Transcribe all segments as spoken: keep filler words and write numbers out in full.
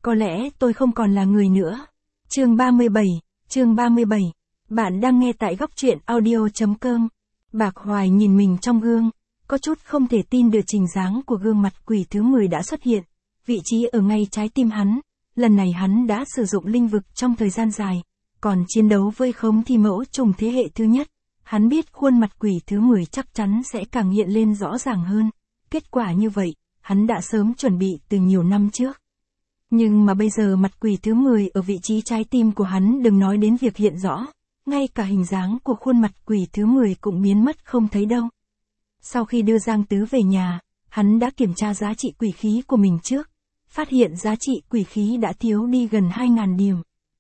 có lẽ tôi không còn là người nữa. Chương ba mươi bảy, chương ba mươi bảy. Bạn đang nghe tại góc truyện audio chấm com. Bạc Hoài nhìn mình trong gương, có chút không thể tin được trình dáng của gương mặt quỷ thứ mười đã xuất hiện, vị trí ở ngay trái tim hắn. Lần này hắn đã sử dụng linh vực trong thời gian dài, còn chiến đấu với Khống Thi Mẫu trùng thế hệ thứ nhất. Hắn biết khuôn mặt quỷ thứ mười chắc chắn sẽ càng hiện lên rõ ràng hơn. Kết quả như vậy, hắn đã sớm chuẩn bị từ nhiều năm trước. Nhưng mà bây giờ mặt quỷ thứ mười ở vị trí trái tim của hắn đừng nói đến việc hiện rõ, ngay cả hình dáng của khuôn mặt quỷ thứ mười cũng biến mất không thấy đâu. Sau khi đưa Giang Tứ về nhà, hắn đã kiểm tra giá trị quỷ khí của mình trước, phát hiện giá trị quỷ khí đã thiếu đi gần hai nghìn điểm.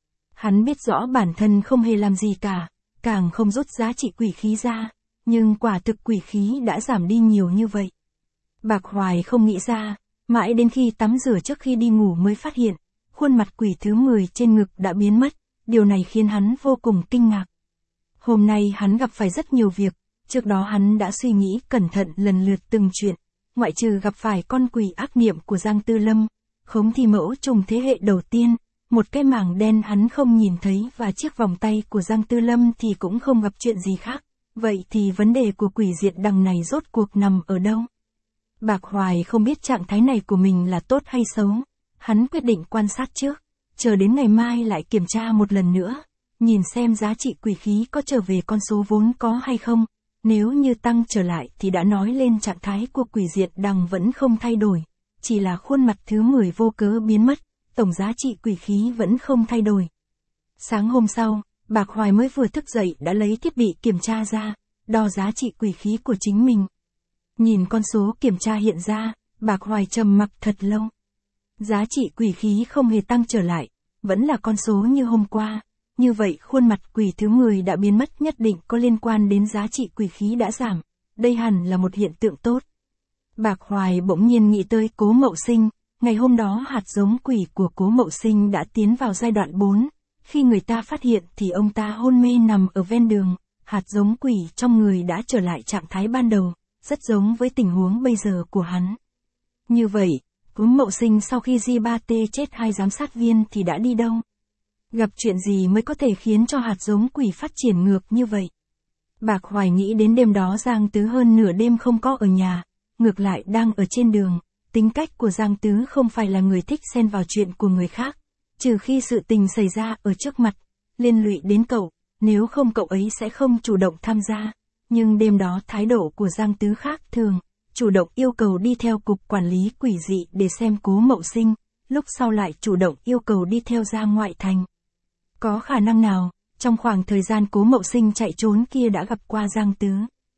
Hắn biết rõ bản thân không hề làm gì cả, càng không rút giá trị quỷ khí ra, nhưng quả thực quỷ khí đã giảm đi nhiều như vậy. Bạc Hoài không nghĩ ra, mãi đến khi tắm rửa trước khi đi ngủ mới phát hiện, khuôn mặt quỷ thứ mười trên ngực đã biến mất, điều này khiến hắn vô cùng kinh ngạc. Hôm nay hắn gặp phải rất nhiều việc, trước đó hắn đã suy nghĩ cẩn thận lần lượt từng chuyện, ngoại trừ gặp phải con quỷ ác niệm của Giang Tư Lâm, Khống Thi Mẫu trùng thế hệ đầu tiên, một cái mảng đen hắn không nhìn thấy và chiếc vòng tay của Giang Tư Lâm thì cũng không gặp chuyện gì khác. Vậy thì vấn đề của quỷ diệt đằng này rốt cuộc nằm ở đâu? Bạc Hoài không biết trạng thái này của mình là tốt hay xấu. Hắn quyết định quan sát trước, chờ đến ngày mai lại kiểm tra một lần nữa, nhìn xem giá trị quỷ khí có trở về con số vốn có hay không. Nếu như tăng trở lại thì đã nói lên trạng thái của quỷ diệt đằng vẫn không thay đổi, chỉ là khuôn mặt thứ mười vô cớ biến mất, tổng giá trị quỷ khí vẫn không thay đổi. Sáng hôm sau, Bạc Hoài mới vừa thức dậy đã lấy thiết bị kiểm tra ra, đo giá trị quỷ khí của chính mình. Nhìn con số kiểm tra hiện ra, Bạc Hoài trầm mặc thật lâu. Giá trị quỷ khí không hề tăng trở lại, vẫn là con số như hôm qua. Như vậy khuôn mặt quỷ thứ mười đã biến mất nhất định có liên quan đến giá trị quỷ khí đã giảm. Đây hẳn là một hiện tượng tốt. Bạc Hoài bỗng nhiên nghĩ tới Cố Mậu Sinh. Ngày hôm đó hạt giống quỷ của Cố Mậu Sinh đã tiến vào giai đoạn bốn. Khi người ta phát hiện thì ông ta hôn mê nằm ở ven đường. Hạt giống quỷ trong người đã trở lại trạng thái ban đầu, rất giống với tình huống bây giờ của hắn. Như vậy, Cố Mậu Sinh sau khi G ba T chết hai giám sát viên thì đã đi đâu? Gặp chuyện gì mới có thể khiến cho hạt giống quỷ phát triển ngược như vậy? Bạc Hoài nghĩ đến đêm đó Giang Tứ hơn nửa đêm không có ở nhà, ngược lại đang ở trên đường. Tính cách của Giang Tứ không phải là người thích xen vào chuyện của người khác, trừ khi sự tình xảy ra ở trước mặt, liên lụy đến cậu, nếu không cậu ấy sẽ không chủ động tham gia. Nhưng đêm đó thái độ của Giang Tứ khác thường, chủ động yêu cầu đi theo cục quản lý quỷ dị để xem Cố Mậu Sinh, lúc sau lại chủ động yêu cầu đi theo ra ngoại thành. Có khả năng nào, trong khoảng thời gian Cố Mậu Sinh chạy trốn kia đã gặp qua Giang Tứ?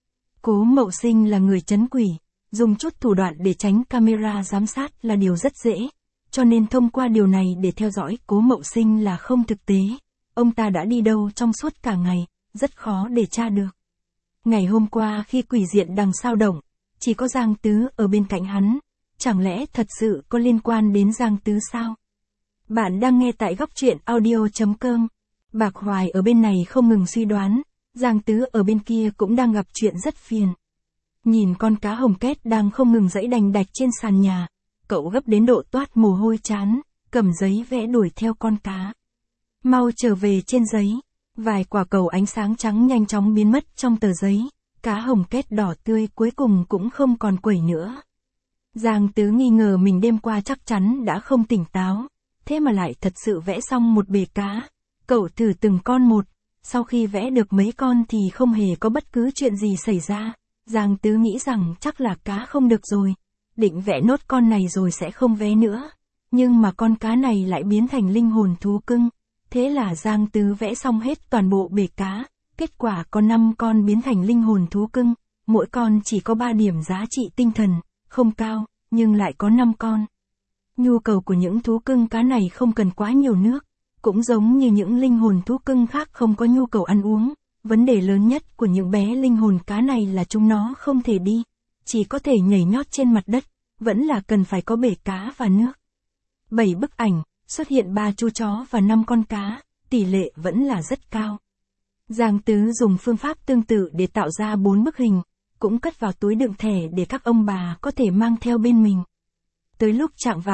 Cố Mậu Sinh là người trấn quỷ, dùng chút thủ đoạn để tránh camera giám sát là điều rất dễ, cho nên thông qua điều này để theo dõi Cố Mậu Sinh là không thực tế. Ông ta đã đi đâu trong suốt cả ngày, rất khó để tra được. Ngày hôm qua khi quỷ diện đằng sao động, chỉ có Giang Tứ ở bên cạnh hắn, chẳng lẽ thật sự có liên quan đến Giang Tứ sao? Bạn đang nghe tại góc truyện audio chấm com. Bạc Hoài ở bên này không ngừng suy đoán, Giang Tứ ở bên kia cũng đang gặp chuyện rất phiền. Nhìn con cá hồng két đang không ngừng giãy đành đạch trên sàn nhà, cậu gấp đến độ toát mồ hôi trán, cầm giấy vẽ đuổi theo con cá. Mau trở về trên giấy, vài quả cầu ánh sáng trắng nhanh chóng biến mất trong tờ giấy, cá hồng két đỏ tươi cuối cùng cũng không còn quẩy nữa. Giang Tứ nghi ngờ mình đêm qua chắc chắn đã không tỉnh táo, thế mà lại thật sự vẽ xong một bể cá. Cậu thử từng con một, sau khi vẽ được mấy con thì không hề có bất cứ chuyện gì xảy ra. Giang Tứ nghĩ rằng chắc là cá không được rồi, định vẽ nốt con này rồi sẽ không vẽ nữa. Nhưng mà con cá này lại biến thành linh hồn thú cưng. Thế là Giang Tứ vẽ xong hết toàn bộ bể cá, kết quả có năm con biến thành linh hồn thú cưng, mỗi con chỉ có ba điểm giá trị tinh thần, không cao, nhưng lại có năm con. Nhu cầu của những thú cưng cá này không cần quá nhiều nước, cũng giống như những linh hồn thú cưng khác không có nhu cầu ăn uống. Vấn đề lớn nhất của những bé linh hồn cá này là chúng nó không thể đi, chỉ có thể nhảy nhót trên mặt đất, vẫn là cần phải có bể cá và nước. Bảy bức ảnh, xuất hiện ba chú chó và năm con cá, tỷ lệ vẫn là rất cao. Giang Tứ dùng phương pháp tương tự để tạo ra bốn bức hình, cũng cất vào túi đựng thẻ để các ông bà có thể mang theo bên mình. Tới lúc chạng vạng,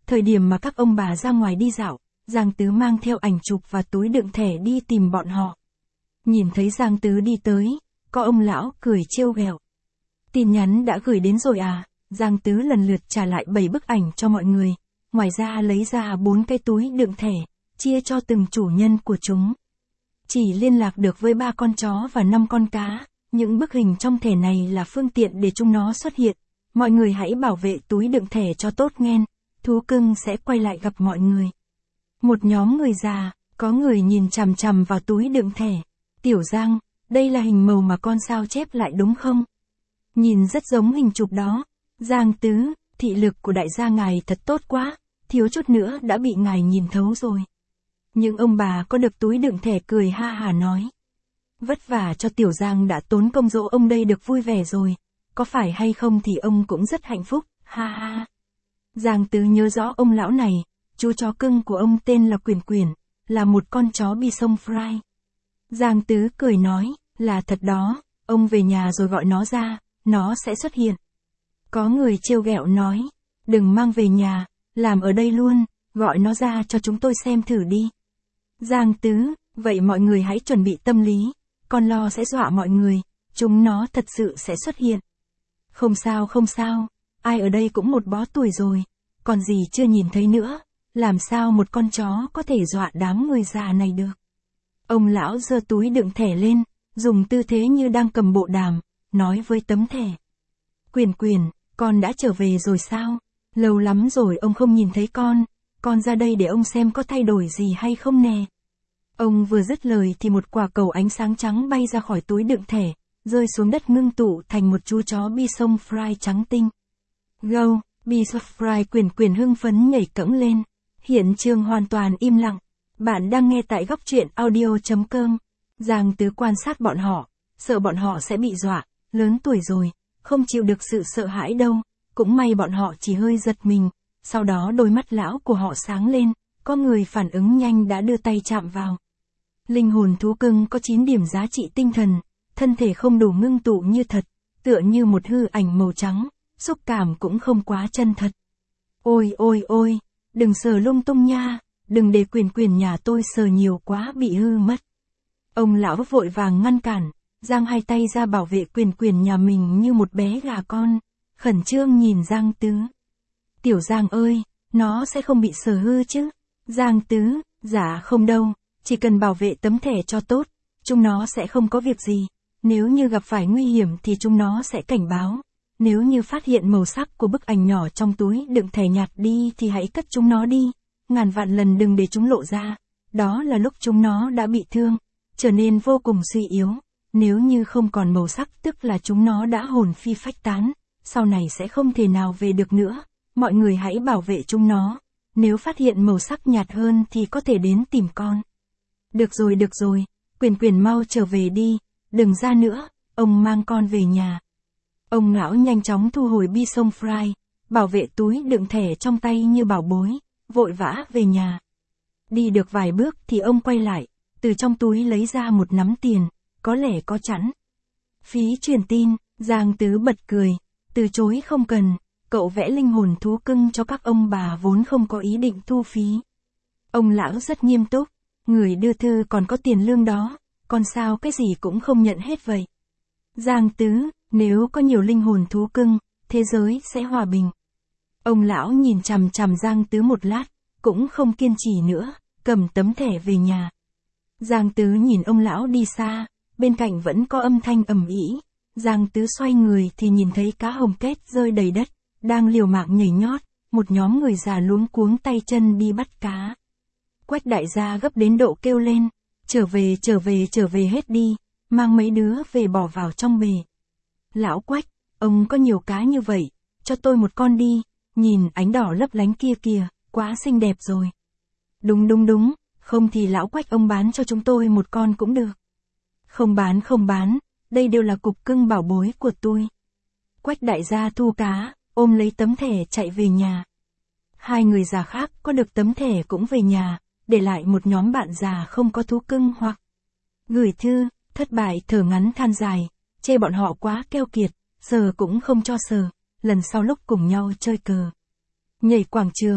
thời điểm mà các ông bà ra ngoài đi dạo, Giang Tứ mang theo ảnh chụp và túi đựng thẻ đi tìm bọn họ. Nhìn thấy Giang Tứ đi tới, có ông lão cười trêu ghẹo. Tin nhắn đã gửi đến rồi à? Giang Tứ lần lượt trả lại bảy bức ảnh cho mọi người, ngoài ra lấy ra bốn cái túi đựng thẻ, chia cho từng chủ nhân của chúng. Chỉ liên lạc được với ba con chó và năm con cá, những bức hình trong thẻ này là phương tiện để chúng nó xuất hiện. Mọi người hãy bảo vệ túi đựng thẻ cho tốt nghe, thú cưng sẽ quay lại gặp mọi người. Một nhóm người già, có người nhìn chằm chằm vào túi đựng thẻ. Tiểu Giang, đây là hình màu mà con sao chép lại đúng không? Nhìn rất giống hình chụp đó. Giang Tứ, thị lực của đại gia ngài thật tốt quá, thiếu chút nữa đã bị ngài nhìn thấu rồi. Những ông bà có được túi đựng thẻ cười ha hà nói. Vất vả cho Tiểu Giang đã tốn công dỗ ông đây được vui vẻ rồi, có phải hay không thì ông cũng rất hạnh phúc, ha ha. Giang Tứ nhớ rõ ông lão này, chú chó cưng của ông tên là Quyển Quyển, là một con chó Bison Fry. Giang Tứ cười nói, là thật đó, ông về nhà rồi gọi nó ra, nó sẽ xuất hiện. Có người trêu ghẹo nói, đừng mang về nhà, làm ở đây luôn, gọi nó ra cho chúng tôi xem thử đi. Giang Tứ, vậy mọi người hãy chuẩn bị tâm lý, con lo sẽ dọa mọi người, chúng nó thật sự sẽ xuất hiện. Không sao không sao, ai ở đây cũng một bó tuổi rồi, còn gì chưa nhìn thấy nữa, làm sao một con chó có thể dọa đám người già này được. Ông lão giơ túi đựng thẻ lên, dùng tư thế như đang cầm bộ đàm, nói với tấm thẻ. Quyển Quyển, con đã trở về rồi sao? Lâu lắm rồi ông không nhìn thấy con, con ra đây để ông xem có thay đổi gì hay không nè. Ông vừa dứt lời thì một quả cầu ánh sáng trắng bay ra khỏi túi đựng thẻ, rơi xuống đất ngưng tụ thành một chú chó Bison Fry trắng tinh. Go, Bison Fry Quyển Quyển hưng phấn nhảy cẫng lên. Hiện trường hoàn toàn im lặng. Bạn đang nghe tại góc truyện audio.com. Giang Tứ quan sát bọn họ, sợ bọn họ sẽ bị dọa, lớn tuổi rồi, không chịu được sự sợ hãi đâu, cũng may bọn họ chỉ hơi giật mình, sau đó đôi mắt lão của họ sáng lên, có người phản ứng nhanh đã đưa tay chạm vào. Linh hồn thú cưng có chín điểm giá trị tinh thần, thân thể không đủ ngưng tụ như thật, tựa như một hư ảnh màu trắng, xúc cảm cũng không quá chân thật. Ôi ôi ôi, đừng sờ lung tung nha, đừng để Quyển Quyển nhà tôi sờ nhiều quá bị hư mất. Ông lão vội vàng ngăn cản, giang hai tay ra bảo vệ Quyển Quyển nhà mình như một bé gà con, khẩn trương nhìn Giang Tứ. Tiểu Giang ơi, nó sẽ không bị sờ hư chứ? Giang Tứ, dạ không đâu, chỉ cần bảo vệ tấm thẻ cho tốt, chúng nó sẽ không có việc gì, nếu như gặp phải nguy hiểm thì chúng nó sẽ cảnh báo. Nếu như phát hiện màu sắc của bức ảnh nhỏ trong túi đựng thẻ nhạt đi thì hãy cất chúng nó đi, ngàn vạn lần đừng để chúng lộ ra, đó là lúc chúng nó đã bị thương, trở nên vô cùng suy yếu, nếu như không còn màu sắc tức là chúng nó đã hồn phi phách tán, sau này sẽ không thể nào về được nữa, mọi người hãy bảo vệ chúng nó, nếu phát hiện màu sắc nhạt hơn thì có thể đến tìm con. Được rồi được rồi, Quyển Quyển mau trở về đi, đừng ra nữa, ông mang con về nhà. Ông lão nhanh chóng thu hồi Bison Fry, bảo vệ túi đựng thẻ trong tay như bảo bối, vội vã về nhà. Đi được vài bước thì ông quay lại, từ trong túi lấy ra một nắm tiền, có lẽ có chẵn. Phí truyền tin, Giang Tứ bật cười, từ chối không cần, cậu vẽ linh hồn thú cưng cho các ông bà vốn không có ý định thu phí. Ông lão rất nghiêm túc, người đưa thư còn có tiền lương đó, còn sao cái gì cũng không nhận hết vậy. Giang Tứ, nếu có nhiều linh hồn thú cưng, thế giới sẽ hòa bình. Ông lão nhìn chằm chằm Giang Tứ một lát, cũng không kiên trì nữa, cầm tấm thẻ về nhà. Giang Tứ nhìn ông lão đi xa, bên cạnh vẫn có âm thanh ầm ĩ. Giang Tứ xoay người thì nhìn thấy cá hồng kết rơi đầy đất, đang liều mạng nhảy nhót, một nhóm người già luống cuống tay chân đi bắt cá. Quách đại gia gấp đến độ kêu lên, trở về trở về trở về hết đi, mang mấy đứa về bỏ vào trong bể. Lão Quách, ông có nhiều cá như vậy, cho tôi một con đi, nhìn ánh đỏ lấp lánh kia kìa, quá xinh đẹp rồi. Đúng đúng đúng, không thì lão Quách ông bán cho chúng tôi một con cũng được. Không bán không bán, đây đều là cục cưng bảo bối của tôi. Quách đại gia thu cá, ôm lấy tấm thẻ chạy về nhà. Hai người già khác có được tấm thẻ cũng về nhà, để lại một nhóm bạn già không có thú cưng hoặc gửi thư, thất bại thở ngắn than dài, chê bọn họ quá keo kiệt, sờ cũng không cho sờ, lần sau lúc cùng nhau chơi cờ, nhảy quảng trường,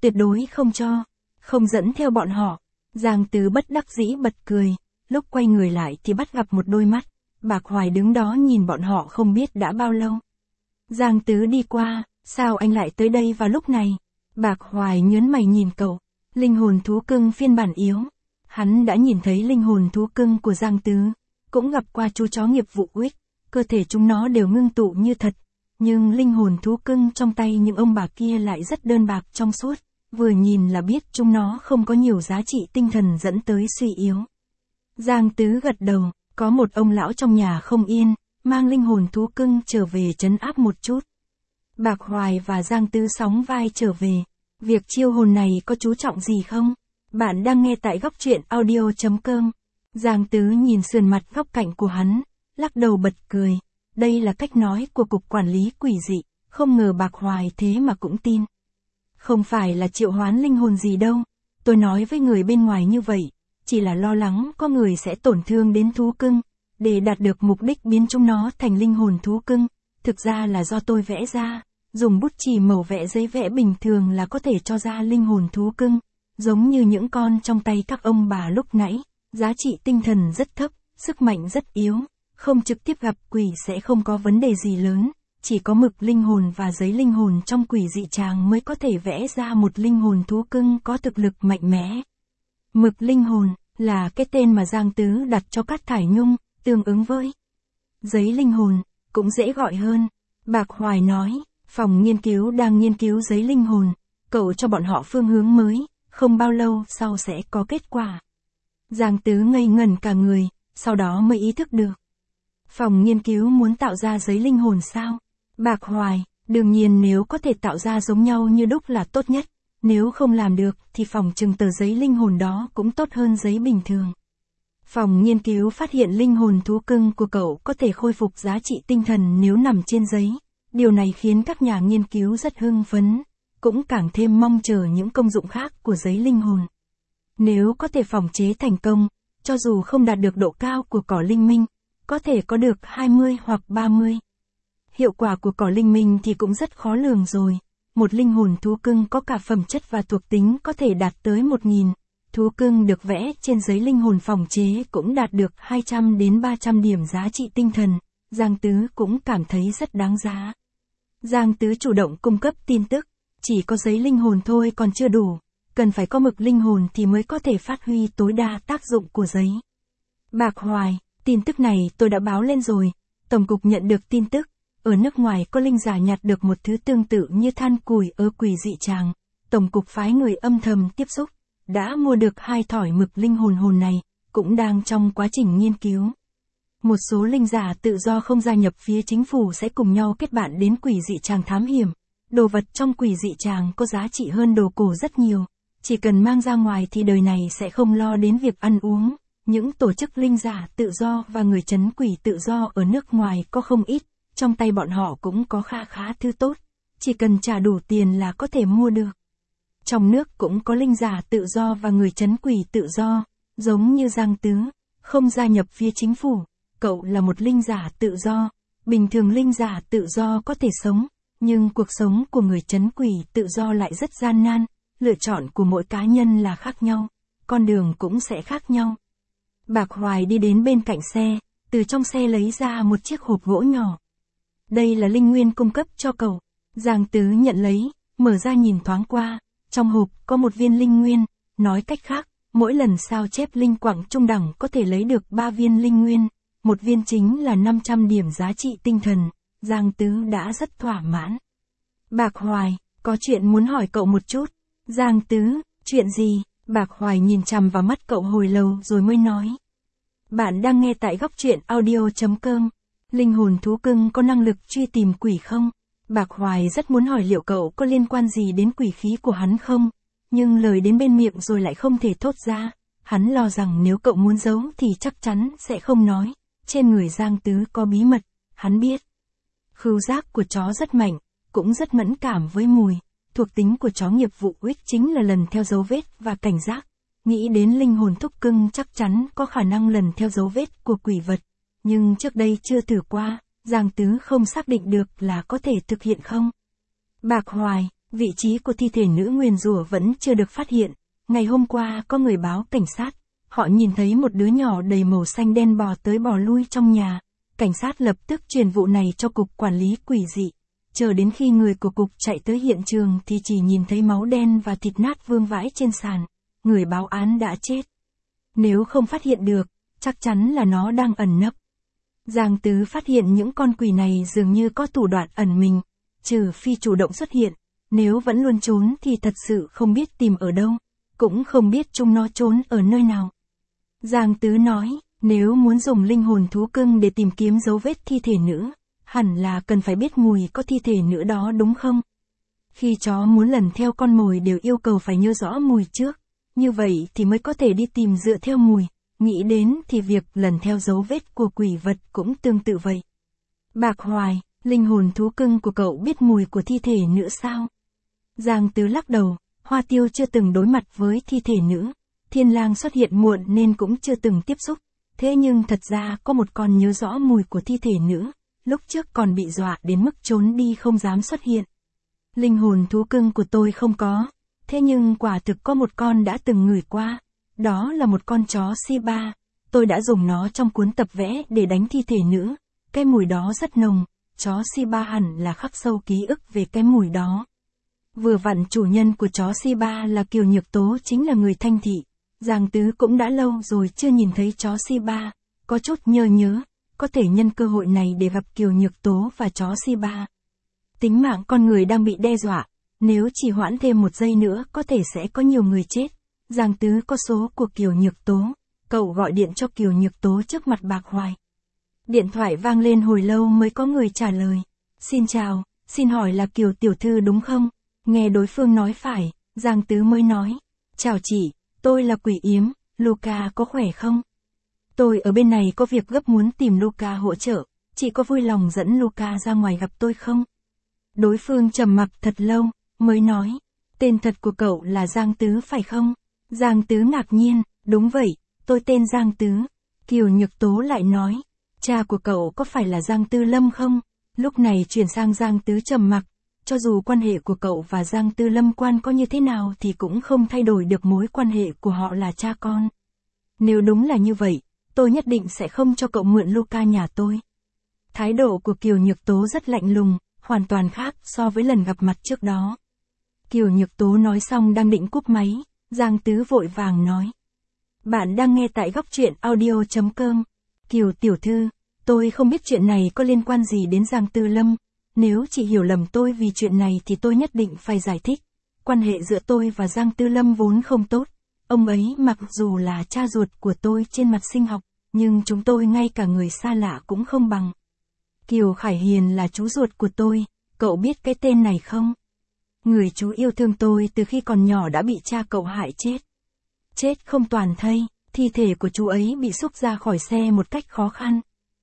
tuyệt đối không cho, không dẫn theo bọn họ. Giang Tứ bất đắc dĩ bật cười, lúc quay người lại thì bắt gặp một đôi mắt, Bạc Hoài đứng đó nhìn bọn họ không biết đã bao lâu. Giang Tứ đi qua, sao anh lại tới đây vào lúc này? Bạc Hoài nhớn mày nhìn cậu, linh hồn thú cưng phiên bản yếu. Hắn đã nhìn thấy linh hồn thú cưng của Giang Tứ, cũng gặp qua chú chó nghiệp vụ Wick, cơ thể chúng nó đều ngưng tụ như thật, nhưng linh hồn thú cưng trong tay những ông bà kia lại rất đơn bạc trong suốt, vừa nhìn là biết chúng nó không có nhiều giá trị tinh thần dẫn tới suy yếu. Giang Tứ gật đầu, có một ông lão trong nhà không yên, mang linh hồn thú cưng trở về trấn áp một chút. Bạc Hoài và Giang Tứ sóng vai trở về, việc chiêu hồn này có chú trọng gì không? Bạn đang nghe tại góc truyện audio chấm com. Giang Tứ nhìn sườn mặt góc cạnh của hắn, lắc đầu bật cười. Đây là cách nói của cục quản lý quỷ dị, không ngờ Bạc Hoài thế mà cũng tin. Không phải là triệu hoán linh hồn gì đâu, tôi nói với người bên ngoài như vậy, chỉ là lo lắng có người sẽ tổn thương đến thú cưng, để đạt được mục đích biến chúng nó thành linh hồn thú cưng, thực ra là do tôi vẽ ra, dùng bút chì màu vẽ giấy vẽ bình thường là có thể cho ra linh hồn thú cưng, giống như những con trong tay các ông bà lúc nãy, giá trị tinh thần rất thấp, sức mạnh rất yếu, không trực tiếp gặp quỷ sẽ không có vấn đề gì lớn, chỉ có mực linh hồn và giấy linh hồn trong quỷ dị tràng mới có thể vẽ ra một linh hồn thú cưng có thực lực mạnh mẽ. Mực linh hồn là cái tên mà Giang Tứ đặt cho Cát Thải Nhung, tương ứng với giấy linh hồn, cũng dễ gọi hơn. Bạc Hoài nói, phòng nghiên cứu đang nghiên cứu giấy linh hồn, cậu cho bọn họ phương hướng mới, không bao lâu sau sẽ có kết quả. Giang Tứ ngây ngẩn cả người, sau đó mới ý thức được. Phòng nghiên cứu muốn tạo ra giấy linh hồn sao? Bạc Hoài, đương nhiên nếu có thể tạo ra giống nhau như đúc là tốt nhất, nếu không làm được thì phòng chừng tờ giấy linh hồn đó cũng tốt hơn giấy bình thường. Phòng nghiên cứu phát hiện linh hồn thú cưng của cậu có thể khôi phục giá trị tinh thần nếu nằm trên giấy, điều này khiến các nhà nghiên cứu rất hưng phấn, cũng càng thêm mong chờ những công dụng khác của giấy linh hồn. Nếu có thể phòng chế thành công, cho dù không đạt được độ cao của cỏ linh minh, có thể có được hai mươi hoặc ba mươi. Hiệu quả của cỏ linh minh thì cũng rất khó lường rồi. Một linh hồn thú cưng có cả phẩm chất và thuộc tính có thể đạt tới một nghìn. Thú cưng được vẽ trên giấy linh hồn phòng chế cũng đạt được hai trăm đến ba trăm điểm giá trị tinh thần. Giang Tứ cũng cảm thấy rất đáng giá. Giang Tứ chủ động cung cấp tin tức. Chỉ có giấy linh hồn thôi còn chưa đủ. Cần phải có mực linh hồn thì mới có thể phát huy tối đa tác dụng của giấy. Bạc Hoài, tin tức này tôi đã báo lên rồi. Tổng cục nhận được tin tức. Ở nước ngoài có linh giả nhặt được một thứ tương tự như than củi ở quỷ dị tràng. Tổng cục phái người âm thầm tiếp xúc. Đã mua được hai thỏi mực linh hồn hồn này. Cũng đang trong quá trình nghiên cứu. Một số linh giả tự do không gia nhập phía chính phủ sẽ cùng nhau kết bạn đến quỷ dị tràng thám hiểm. Đồ vật trong quỷ dị tràng có giá trị hơn đồ cổ rất nhiều. Chỉ cần mang ra ngoài thì đời này sẽ không lo đến việc ăn uống. Những tổ chức linh giả tự do và người trấn quỷ tự do ở nước ngoài có không ít. Trong tay bọn họ cũng có kha khá thứ tốt. Chỉ cần trả đủ tiền là có thể mua được. Trong nước cũng có linh giả tự do và người trấn quỷ tự do. Giống như Giang Tứ. Không gia nhập phía chính phủ. Cậu là một linh giả tự do. Bình thường linh giả tự do có thể sống. Nhưng cuộc sống của người trấn quỷ tự do lại rất gian nan. Lựa chọn của mỗi cá nhân là khác nhau. Con đường cũng sẽ khác nhau. Bạc Hoài đi đến bên cạnh xe. Từ trong xe lấy ra một chiếc hộp gỗ nhỏ. Đây là linh nguyên cung cấp cho cậu. Giang Tứ nhận lấy, mở ra nhìn thoáng qua. Trong hộp có một viên linh nguyên. Nói cách khác, mỗi lần sao chép linh quặng trung đẳng có thể lấy được ba viên linh nguyên. Một viên chính là năm trăm điểm giá trị tinh thần. Giang Tứ đã rất thỏa mãn. Bạc Hoài, có chuyện muốn hỏi cậu một chút. Giang Tứ, chuyện gì? Bạc Hoài nhìn chằm vào mắt cậu hồi lâu rồi mới nói. Bạn đang nghe tại góc truyện audio chấm com. Linh hồn thú cưng có năng lực truy tìm quỷ không? Bạc Hoài rất muốn hỏi liệu cậu có liên quan gì đến quỷ khí của hắn không? Nhưng lời đến bên miệng rồi lại không thể thốt ra. Hắn lo rằng nếu cậu muốn giấu thì chắc chắn sẽ không nói. Trên người Giang Tứ có bí mật, hắn biết. Khứu giác của chó rất mạnh, cũng rất mẫn cảm với mùi. Thuộc tính của chó nghiệp vụ Wick chính là lần theo dấu vết và cảnh giác. Nghĩ đến linh hồn thúc cưng chắc chắn có khả năng lần theo dấu vết của quỷ vật. Nhưng trước đây chưa thử qua, Giang Tứ không xác định được là có thể thực hiện không. Bạc Hoài, Vị trí của thi thể nữ nguyền rủa vẫn chưa được phát hiện. Ngày hôm qua có người báo cảnh sát. Họ nhìn thấy một đứa nhỏ đầy màu xanh đen bò tới bò lui trong nhà. Cảnh sát lập tức truyền vụ này cho cục quản lý quỷ dị. Chờ đến khi người của cục chạy tới hiện trường thì chỉ nhìn thấy máu đen và thịt nát vương vãi trên sàn. Người báo án đã chết. Nếu không phát hiện được, chắc chắn là nó đang ẩn nấp. Giang Tứ phát hiện những con quỷ này dường như có thủ đoạn ẩn mình, trừ phi chủ động xuất hiện, nếu vẫn luôn trốn thì thật sự không biết tìm ở đâu, cũng không biết chúng nó trốn ở nơi nào. Giang Tứ nói, nếu muốn dùng linh hồn thú cưng để tìm kiếm dấu vết thi thể nữ, hẳn là cần phải biết mùi có thi thể nữ đó đúng không? Khi chó muốn lần theo con mồi đều yêu cầu phải nhớ rõ mùi trước, như vậy thì mới có thể đi tìm dựa theo mùi. Nghĩ đến thì việc lần theo dấu vết của quỷ vật cũng tương tự vậy. Bạc Hoài, linh hồn thú cưng của cậu biết mùi của thi thể nữ sao? Giang Tứ lắc đầu, Hoa Tiêu chưa từng đối mặt với thi thể nữ. Thiên Lang xuất hiện muộn nên cũng chưa từng tiếp xúc. Thế nhưng thật ra có một con nhớ rõ mùi của thi thể nữ, lúc trước còn bị dọa đến mức trốn đi không dám xuất hiện. Linh hồn thú cưng của tôi không có, thế nhưng quả thực có một con đã từng ngửi qua. Đó là một con chó Shiba, tôi đã dùng nó trong cuốn tập vẽ để đánh thi thể nữ, cái mùi đó rất nồng, chó Shiba hẳn là khắc sâu ký ức về cái mùi đó. Vừa vặn chủ nhân của chó Shiba là Kiều Nhược Tố chính là người Thanh Thị, Giang Tứ cũng đã lâu rồi chưa nhìn thấy chó Shiba, có chút nhớ nhớ, có thể nhân cơ hội này để gặp Kiều Nhược Tố và chó Shiba. Tính mạng con người đang bị đe dọa, nếu chỉ hoãn thêm một giây nữa có thể sẽ có nhiều người chết. Giang Tứ có số của Kiều Nhược Tố, cậu gọi điện cho Kiều Nhược Tố trước mặt Bạc Hoài. Điện thoại vang lên hồi lâu mới có người trả lời. Xin chào, xin hỏi là Kiều tiểu thư đúng không? Nghe đối phương nói phải, Giang Tứ mới nói. Chào chị, tôi là Quỷ Yếm, Luca có khỏe không? Tôi ở bên này có việc gấp muốn tìm Luca hỗ trợ, chị có vui lòng dẫn Luca ra ngoài gặp tôi không? Đối phương trầm mặc thật lâu, mới nói. Tên thật của cậu là Giang Tứ phải không? Giang Tứ ngạc nhiên, đúng vậy, tôi tên Giang Tứ. Kiều Nhược Tố lại nói, cha của cậu có phải là Giang Tư Lâm không? Lúc này chuyển sang Giang Tứ trầm mặc, cho dù quan hệ của cậu và Giang Tư Lâm quan có như thế nào thì cũng không thay đổi được mối quan hệ của họ là cha con. Nếu đúng là như vậy, tôi nhất định sẽ không cho cậu mượn Luca nhà tôi. Thái độ của Kiều Nhược Tố rất lạnh lùng, hoàn toàn khác so với lần gặp mặt trước đó. Kiều Nhược Tố nói xong đang định cúp máy. Giang Tứ vội vàng nói. Bạn đang nghe tại góc truyện audio chấm com. Kiều tiểu thư, tôi không biết chuyện này có liên quan gì đến Giang Tư Lâm. Nếu chị hiểu lầm tôi vì chuyện này thì tôi nhất định phải giải thích. Quan hệ giữa tôi và Giang Tư Lâm vốn không tốt. Ông ấy mặc dù là cha ruột của tôi trên mặt sinh học, nhưng chúng tôi ngay cả người xa lạ cũng không bằng. Kiều Khải Hiền là chú ruột của tôi, cậu biết cái tên này không? Người chú yêu thương tôi từ khi còn nhỏ đã bị cha cậu hại chết. Chết không toàn thây, thi thể của chú ấy bị xúc ra khỏi xe một cách khó khăn.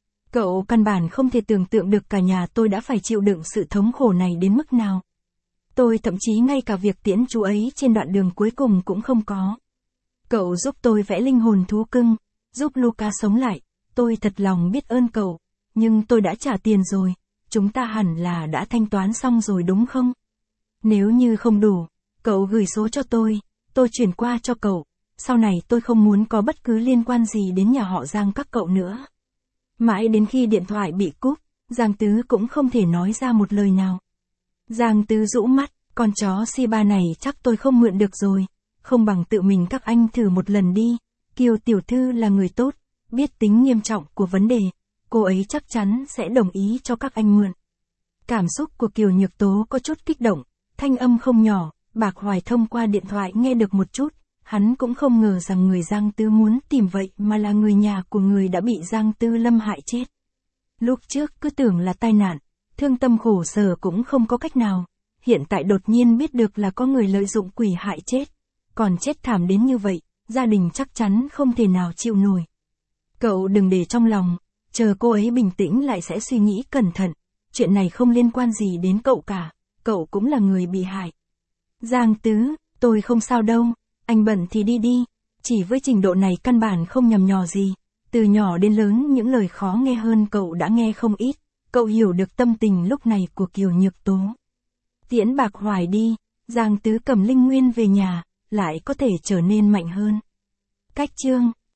Cậu căn bản không thể tưởng tượng được cả nhà tôi đã phải chịu đựng sự thống khổ này đến mức nào. Tôi thậm chí ngay cả việc tiễn chú ấy trên đoạn đường cuối cùng cũng không có. Cậu giúp tôi vẽ linh hồn thú cưng, giúp Luca sống lại, tôi thật lòng biết ơn cậu, nhưng tôi đã trả tiền rồi, chúng ta hẳn là đã thanh toán xong rồi đúng không? Nếu như không đủ, cậu gửi số cho tôi, tôi chuyển qua cho cậu, sau này tôi không muốn có bất cứ liên quan gì đến nhà họ Giang các cậu nữa. Mãi đến khi điện thoại bị cúp, Giang Tứ cũng không thể nói ra một lời nào. Giang Tứ rũ mắt, con chó Shiba này chắc tôi không mượn được rồi, không bằng tự mình các anh thử một lần đi. Kiều tiểu thư là người tốt, biết tính nghiêm trọng của vấn đề, cô ấy chắc chắn sẽ đồng ý cho các anh mượn. Cảm xúc của Kiều Nhược Tố có chút kích động, thanh âm không nhỏ, Bạc Hoài thông qua điện thoại nghe được một chút, hắn cũng không ngờ rằng người Giang Tứ muốn tìm vậy mà là người nhà của người đã bị Giang Tư Lâm hại chết. Lúc trước cứ tưởng là tai nạn, thương tâm khổ sở cũng không có cách nào, hiện tại đột nhiên biết được là có người lợi dụng quỷ hại chết, còn chết thảm đến như vậy, gia đình chắc chắn không thể nào chịu nổi. Cậu đừng để trong lòng, chờ cô ấy bình tĩnh lại sẽ suy nghĩ cẩn thận, chuyện này không liên quan gì đến cậu cả, cậu cũng là người bị hại. Giang Tứ, tôi không sao đâu, anh bận thì đi đi, chỉ với trình độ này căn bản không nhằm nhò gì, từ nhỏ đến lớn những lời khó nghe hơn cậu đã nghe không ít, cậu hiểu được tâm tình lúc này của Kiều Nhược Tố. Tiễn Bạc Hoài đi, Giang Tứ cầm linh nguyên về nhà, lại có thể trở nên mạnh hơn. Cách chương